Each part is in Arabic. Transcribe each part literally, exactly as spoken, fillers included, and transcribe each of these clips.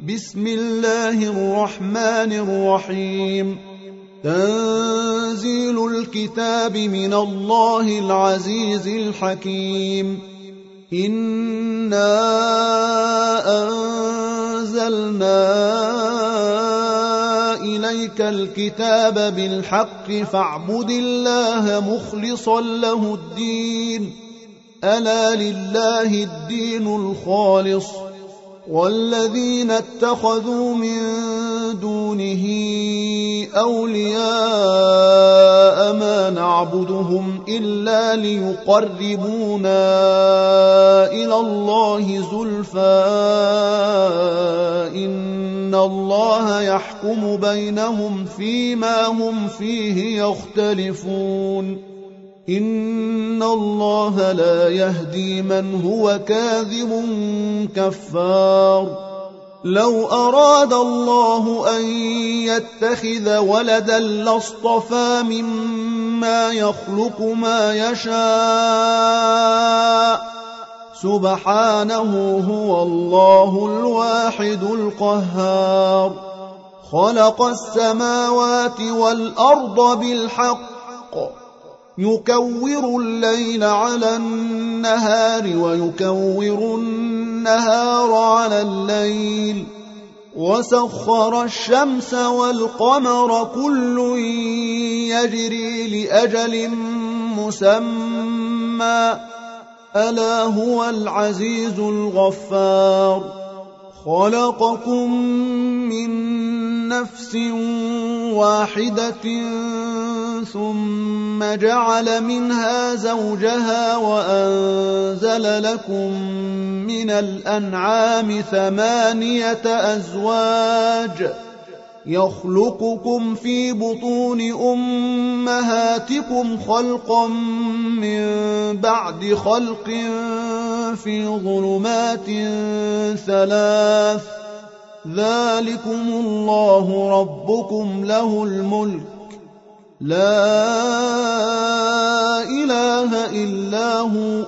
بسم الله الرحمن الرحيم. تنزيل الكتاب من الله العزيز الحكيم. إنا أنزلنا إليك الكتاب بالحق فاعبد الله مخلصا له الدين. ألا لله الدين الخالص، والذين اتخذوا من دونه أولياء ما نعبدهم إلا ليقربونا إلى الله زلفى إن الله يحكم بينهم فيما هم فيه يختلفون. إن الله لا يهدي من هو كاذب كفار. لو أراد الله أن يتخذ ولدا لاصطفى مما يخلق ما يشاء، سبحانه هو الله الواحد القهار. خلق السماوات والأرض بالحق، يكور الليل على النهار ويكور النهار على الليل، وسخر الشمس والقمر كل يجري لأجل مسمى، ألا هو العزيز الغفار. خلقكم من نفس واحدة ثم جعل منها زوجها وأنزل لكم من الأنعام ثمانية أزواج، يخلقكم في بطون أمهاتكم خلقا من بعد خلق في ظلمات ثلاث، ذلكم الله ربكم له الملك، لا إله إلا هو،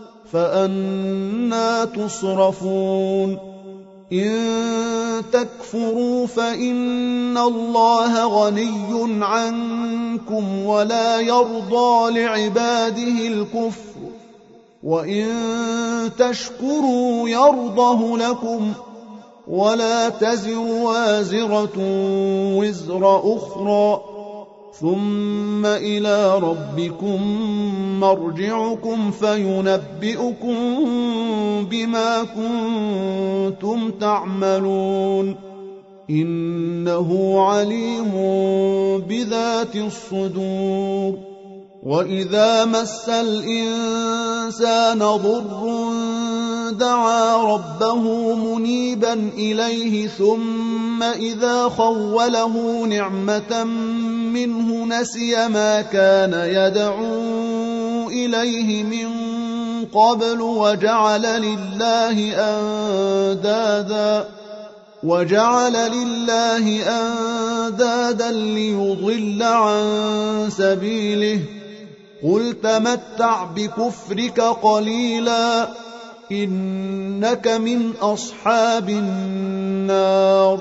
فأنى تصرفون. إن تكفروا فإن الله غني عنكم ولا يرضى لعباده الكفر، وإن تشكروا يرضه لكم، ولا تزر وازرة وزر أخرى، ثم إلى ربكم مرجعكم فينبئكم بما كنتم تعملون، إنه عليم بذات الصدور. وإذا مس الإنسان ضر دعا ربه منيبا إليه ثم إذا خوله نعمة منه نسي ما كان يدعو إليه من قبل وجعل لله أندادا وجعل لله أندادا ليضل عن سبيله. قل تمتع بكفرك قليلا إنك من أصحاب النار.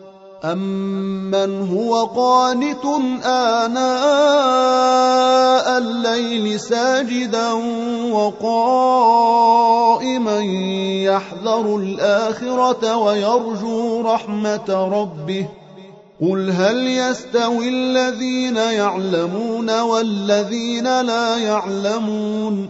أمن هو قانت آناء الليل ساجدا وقائما يحذر الآخرة ويرجو رحمة ربه. قل هل يستوي الذين يعلمون والذين لا يعلمون؟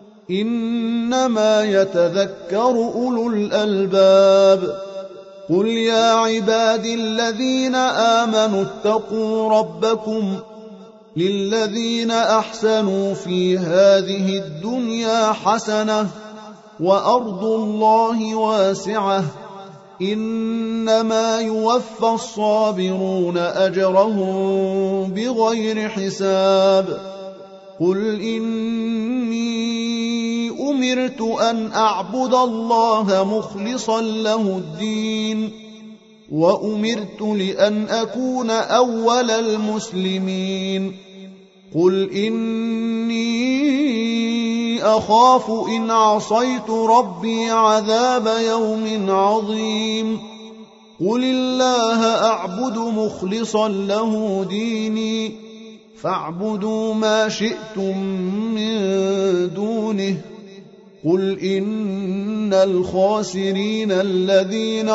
إنما يتذكر أولو الألباب. قل يا عبادي الذين آمنوا اتقوا ربكم للذين أحسنوا في هذه الدنيا حسنة وأرض الله واسعة إنما يوفى الصابرون أجرهم بغير حساب. قل إني أمرت أن أعبد الله مخلصا له الدين وأمرت لأن أكون أول المسلمين. قل إني أخاف إن عصيت ربي عذاب يوم عظيم. قل الله أعبد مخلصا له ديني فاعبدوا ما شئتم من دونه قل إن الخاسرين الذين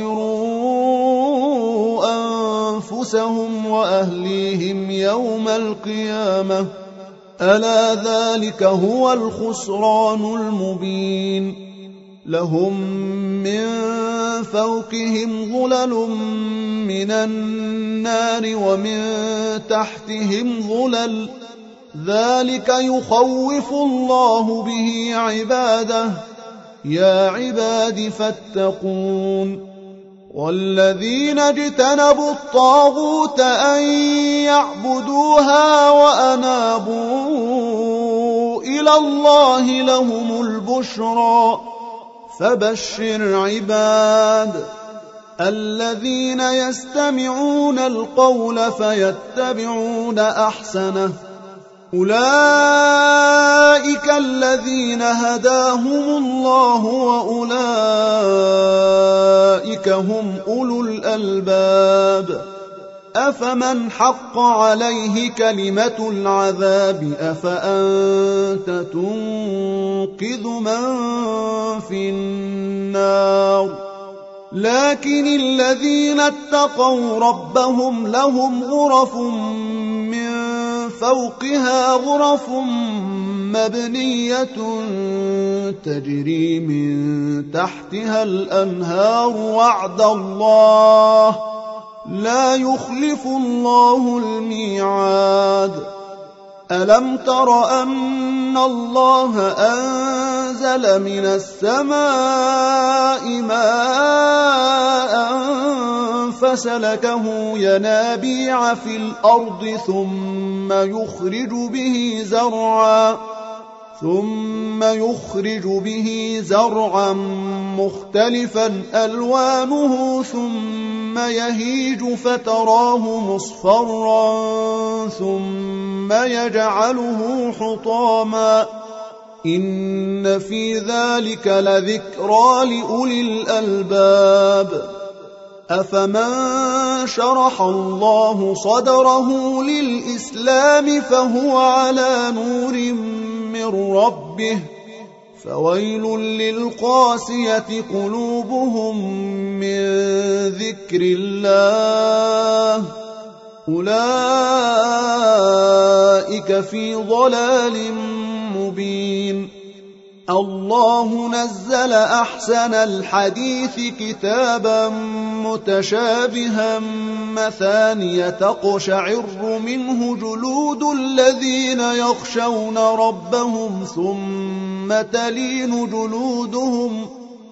خسروا أنفسهم وأهليهم يوم القيامة ألا ذلك هو الخسران المبين لهم من فوقهم ظلل من النار ومن تحتهم ظلل ذلك يخوف الله به عباده يا عباد فاتقون والذين اجتنبوا الطاغوت أن يعبدوها وأنابوا إلى الله لهم البشرى فبشر عباد الذين يستمعون القول فيتبعون أحسنه أولئك الذين هداهم الله وأولئك هم أولو الألباب أفمن حق عليه كلمة العذاب أفأنت تنقذ من في النار لكن الذين اتقوا ربهم لهم غرف من فوقها غرف مبنية تجري من تحتها الأنهار وعد الله لا يخلف الله الميعاد ألم تر أن الله أنزل من السماء ماء فسلكه ينابيع في الأرض ثم يخرج به زرعا ثم يخرج به زرعا مختلفا ألوانه ثم يهيج فتراه مصفرا ثم يجعله حطاما إن في ذلك لذكرى لأولي الألباب أفمن شرح الله صدره للإسلام فهو على نور من ربه فويل للقاسية قلوبهم من ذكر الله أولئك في ضلال مبين الله نزل أحسن الحديث كتابا متشابها مثانية تقشعر منه جلود الذين يخشون ربهم ثم تلين جلودهم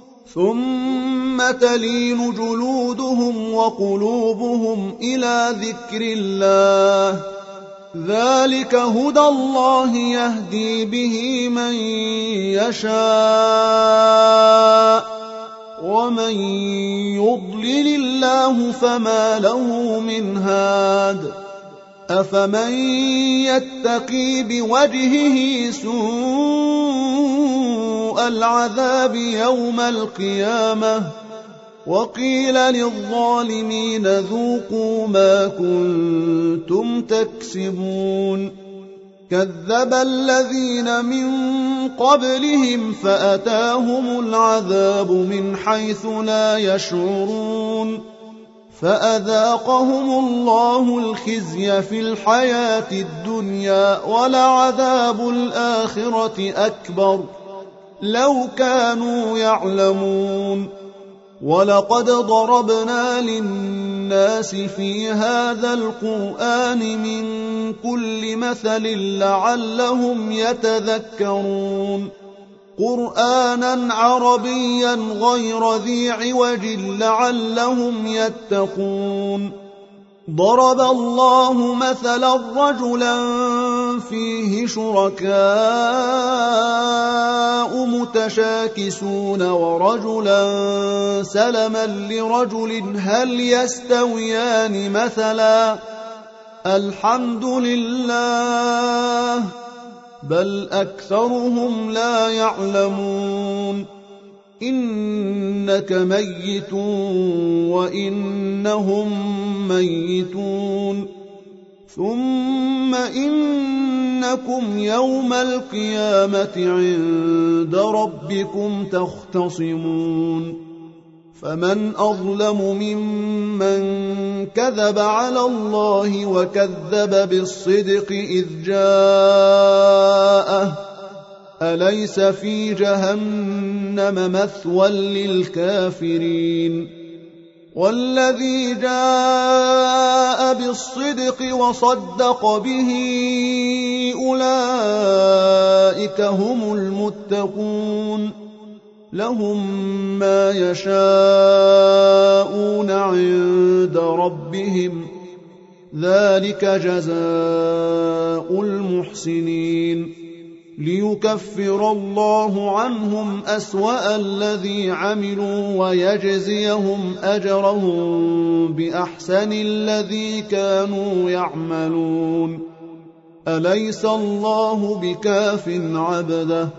ثم تلين جلودهم وقلوبهم إلى ذكر الله ذلك هدى الله يهدي به من يشاء ومن يضلل الله فما له من هاد أفمن يتقي بوجهه سوء العذاب يوم القيامة وقيل للظالمين ذوقوا ما كنتم تكسبون كذب الذين من قبلهم فأتاهم العذاب من حيث لا يشعرون فأذاقهم الله الخزي في الحياة الدنيا ولعذاب الآخرة أكبر لو كانوا يعلمون ولقد ضربنا للناس في هذا القرآن من كل مثل لعلهم يتذكرون قرآنا عربيا غير ذي عوج لعلهم يتقون ضرب الله مثلا رجلا فيه شركاء متشاكسون ورجلا سلما لرجل هل يستويان مثلا الحمد لله بل أكثرهم لا يعلمون إنك ميت وإنهم ميتون ثم إنكم يوم القيامة عند ربكم تختصمون فمن أظلم ممن كذب على الله وكذب بالصدق إذ جاءه أليس في جهنم مثوى للكافرين والذي جاء بالصدق وصدق به أولئك هم المتقون لهم ما يشاءون عند ربهم ذلك جزاء المحسنين ليكفر الله عنهم أسوأ الذي عملوا ويجزيهم أجرهم بأحسن الذي كانوا يعملون أليس الله بكاف عبده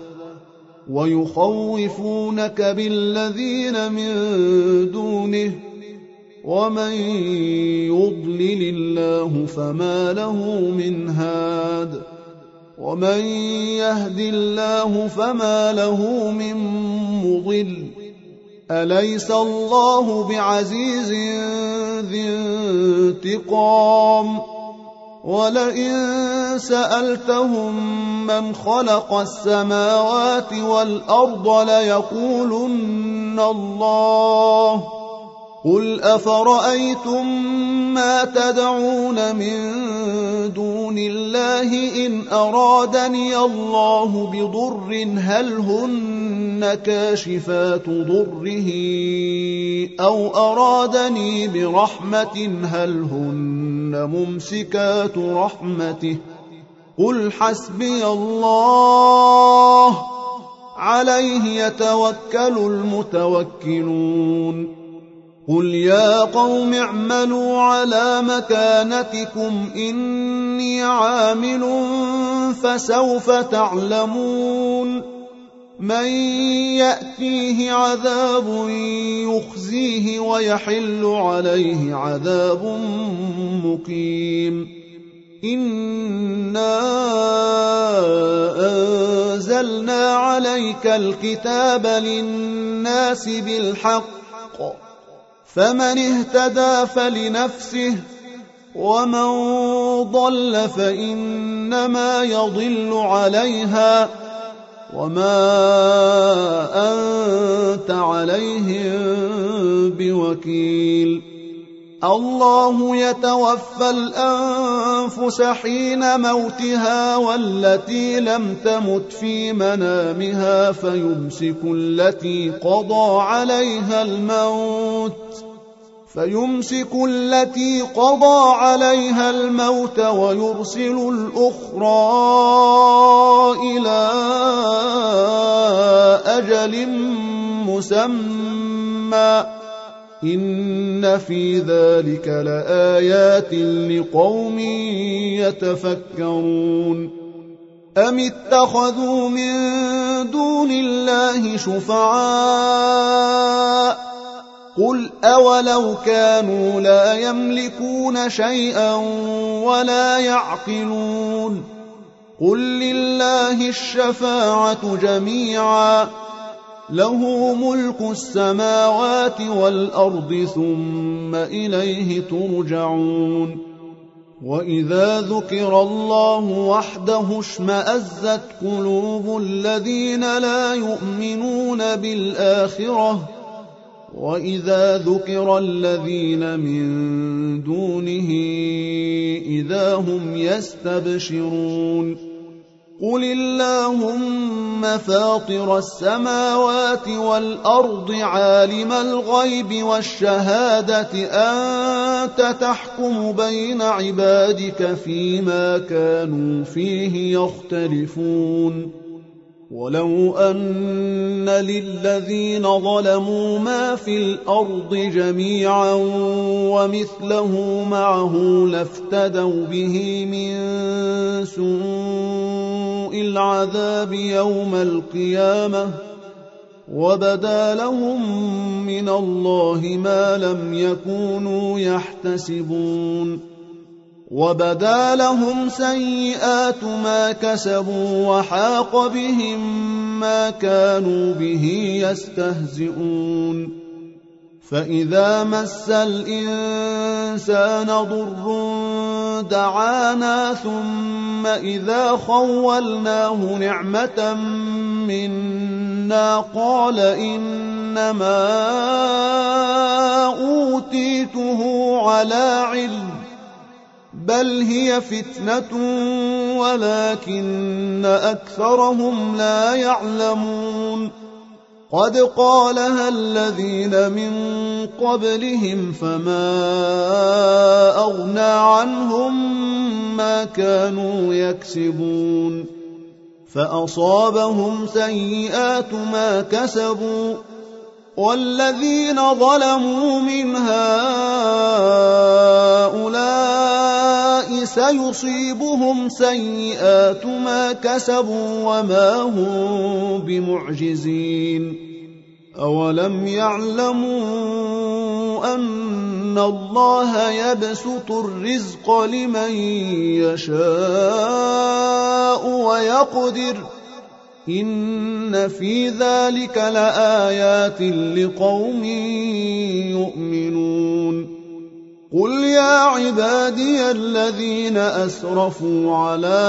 ويخوفونك بالذين من دونه ومن يضلل الله فما له من هاد ومن يهد الله فما له من مضل أليس الله بعزيز ذي انتقام ولئن سألتهم من خلق السماوات والأرض ليقولن الله قل أفرأيتم ما تدعون من دون الله إن أرادني الله بضر هل هن كاشفات ضره أو أرادني برحمة هل هن ممسكات رحمته قل حسبي الله عليه يتوكل المتوكلون قل يا قوم اعملوا على مكانتكم إني عامل فسوف تعلمون من يأتيه عذاب يخزيه ويحل عليه عذاب مقيم إنا أنزلنا عليك الكتاب للناس بالحق فمن اهتدى فلنفسه ومن ضل فإنما يضل عليها وما أنت عليهم بوكيل الله يتوفى الأنفس حين موتها والتي لم تمت في منامها فيمسك التي قضى عليها الموت فيمسك التي قضى عليها الموت ويرسل الأخرى إلى أجل مسمى إن في ذلك لآيات لقوم يتفكرون أم اتخذوا من دون الله شفعاء قل أولو كانوا لا يملكون شيئا ولا يعقلون قل لله الشفاعة جميعا له ملك السماوات والأرض ثم إليه ترجعون وإذا ذكر الله وحده اشمأزت قلوب الذين لا يؤمنون بالآخرة وإذا ذكر الذين من دونه إذا هم يستبشرون قل اللهم فاطر السماوات والأرض عالم الغيب والشهادة أنت تحكم بين عبادك فيما كانوا فيه يختلفون ولو أن للذين ظلموا ما في الأرض جميعا ومثله معه لافتدوا به من سوء العذاب يوم القيامة وبدا لهم من الله ما لم يكونوا يحتسبون وبدا لهم سيئات ما كسبوا وحاق بهم ما كانوا به يستهزئون فإذا مس الإنسان ضر دعانا ثم إذا خولناه نعمة منا قال إنما أوتيته على علم بل هي فتنة ولكن أكثرهم لا يعلمون قد قالها الذين من قبلهم فما أغنى عنهم ما كانوا يكسبون فأصابهم سيئات ما كسبوا والذين ظلموا من هؤلاء سيصيبهم سيئات ما كسبوا وما هم بمعجزين أولم يعلموا أن الله يبسط الرزق لمن يشاء ويقدر إن في ذلك لآيات لقوم يؤمنون قل يا عبادي الذين أسرفوا على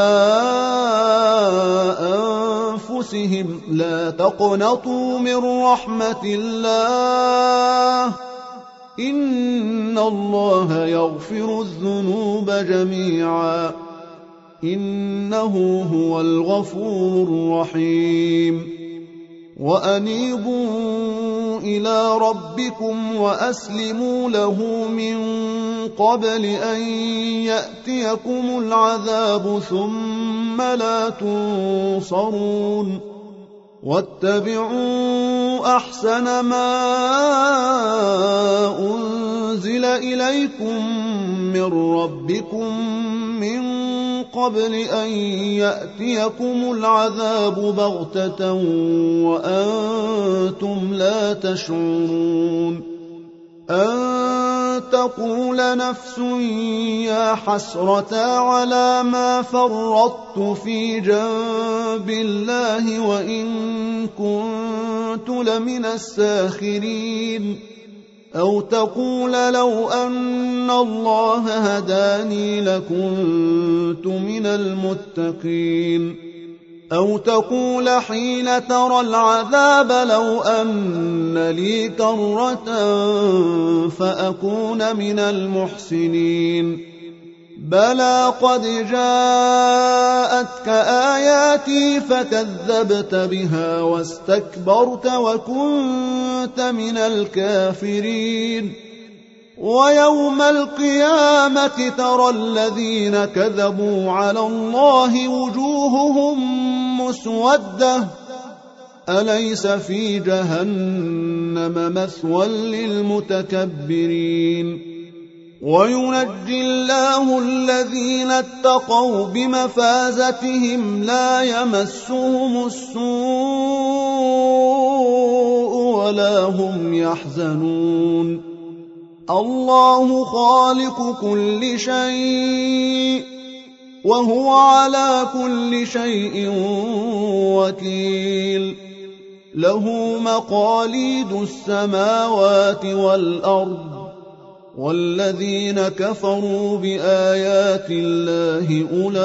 أنفسهم لا تقنطوا من رحمة الله إن الله يغفر الذنوب جميعا إنه هو الغفور الرحيم وأنيبوا إلى ربكم وأسلموا له من قبل أن يأتيكم العذاب ثم لا تنصرون واتبعوا أحسن ما أنزل إليكم من ربكم من قبل أن يأتيكم العذاب بغتة وأنتم لا تشعرون أن تقول نفس يا حسرة على ما فرطت في جنب الله وإن كنت لمن الساخرين أو تقول لو أن الله هداني لكنت من المتقين أو تقول حين ترى العذاب لو أن لي كرة فأكون من المحسنين بلى قد جاءتك آياتي فكذبت بها واستكبرت وكنت من الكافرين ويوم القيامة ترى الذين كذبوا على الله وجوههم مسودة أليس في جهنم مثوى للمتكبرين وينجي الله الذين اتقوا بمفازتهم لا يمسهم السوء ولا هم يحزنون الله خالق كل شيء وهو على كل شيء وكيل له مقاليد السماوات والأرض والذين كفروا بآيات الله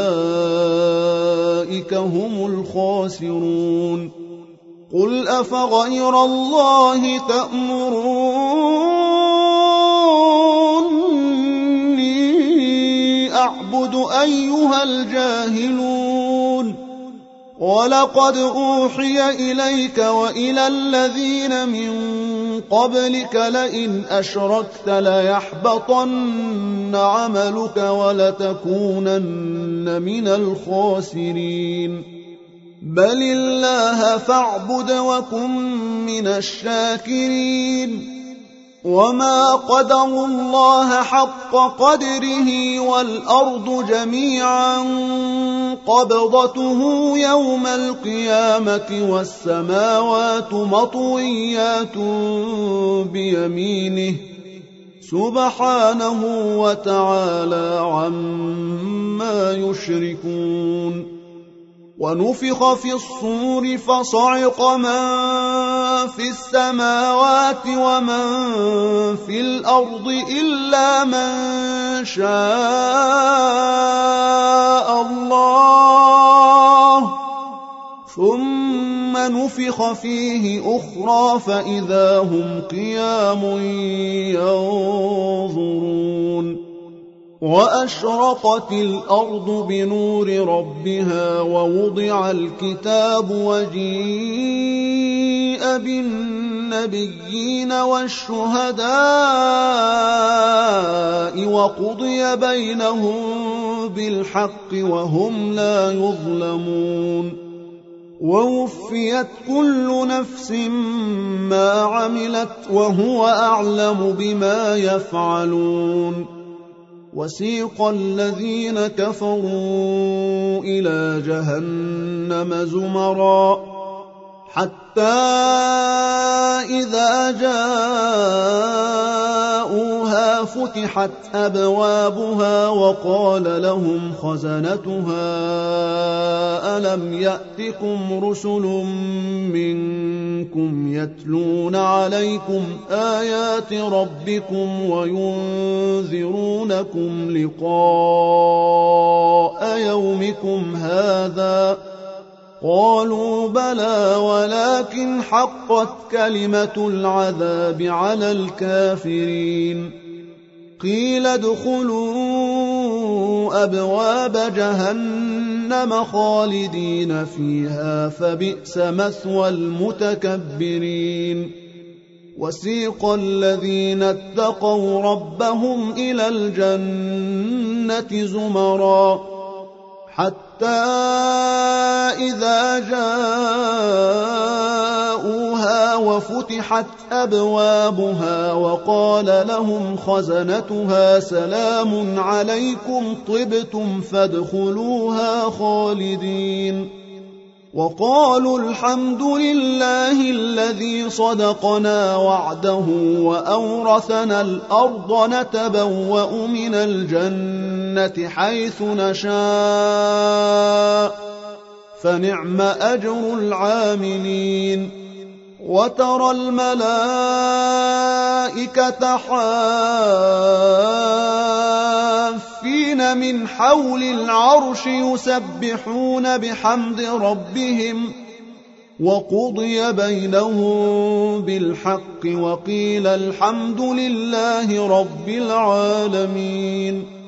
أولئك هم الخاسرون قل أفغير الله تأمروني أعبد أيها الجاهلون ولقد أوحي إليك وإلى الذين من قبلك لئن أشركت ليحبطن عملك ولتكونن من الخاسرين بل الله فاعبد وكن من الشاكرين وما قدروا الله حق قدره والأرض جميعا قبضته يوم القيامة والسماوات مطويات بيمينه سبحانه وتعالى عما يشركون ونفخ في الصور فصعق من في السماوات ومن في الأرض إلا من شاء الله ثم نفخ فيه أخرى فإذا هم قيام ينظرون وأشرقت الأرض بنور ربها ووضع الكتاب وجيء بالنبيين والشهداء وقضي بينهم بالحق وهم لا يظلمون ووفيت كل نفس ما عملت وهو أعلم بما يفعلون وسيق الذين كفروا إلى جهنم زمرا حتى إذا جاءوها فتحت أبوابها وقال لهم خزنتها ألم يأتكم رسل منكم يتلون عليكم آيات ربكم وينذرونكم لقاء يومكم هذا قالوا بلى ولكن حقت كلمة العذاب على الكافرين قيل ادخلوا أبواب جهنم خالدين فيها فبئس مثوى المتكبرين وسيق الذين اتقوا ربهم إلى الجنة زمرا حتى إذا جاءوها وفتحت أبوابها وقال لهم خزنتها سلام عليكم طبتم فادخلوها خالدين وقالوا الحمد لله الذي صدقنا وعده وأورثنا الأرض نتبوأ من الجنة حيث نشاء فنعم أجر العاملين وترى الملائكة حافين من حول العرش يسبحون بحمد ربهم وقضي بينهم بالحق وقيل الحمد لله رب العالمين